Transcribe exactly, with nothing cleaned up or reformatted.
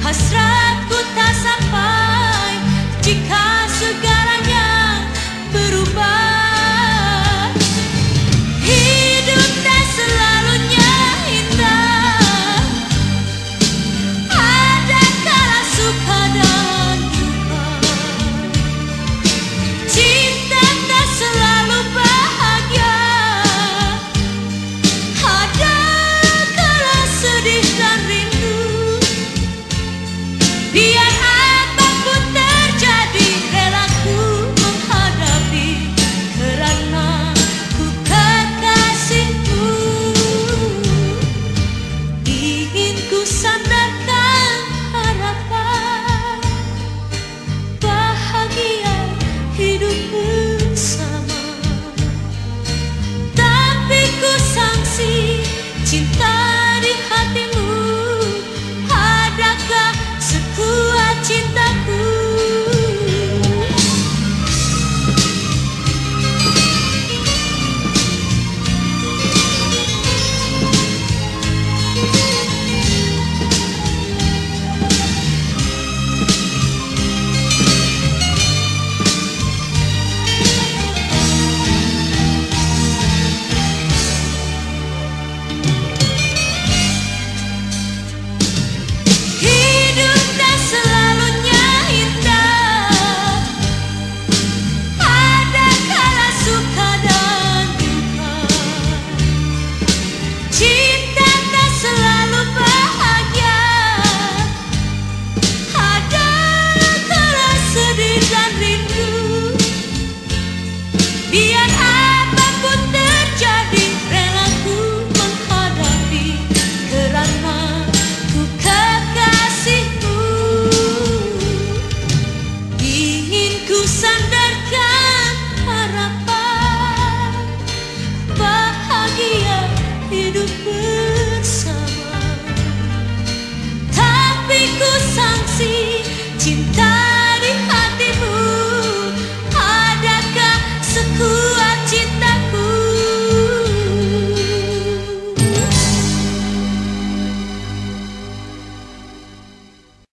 hasratku tak sampai jika segalanya berubah. Hidup tak selalunya indah, ada kala suka dan duka. Cinta tak selalu bahagia, ada kala sedih dan rindu. Biar apapun terjadi, rela ku menghadapi, kerana ku kekasihmu. Ingin ku sandarkan harapan bahagia hidup bersama, tapi ku sangsi cinta di hatimu. Adakah sekuat cintaku? Hidup tak selalunya indah, ada kala suka dan duka. Cinta tak selalu bahagia, ada kala sedih dan rindu. Biar apapun terjadi, rela ku menghadapi, kerana ku kekasihmu. Ingin ku sandarkan harapan bahagia hidup bersama, tapi ku sangsi cinta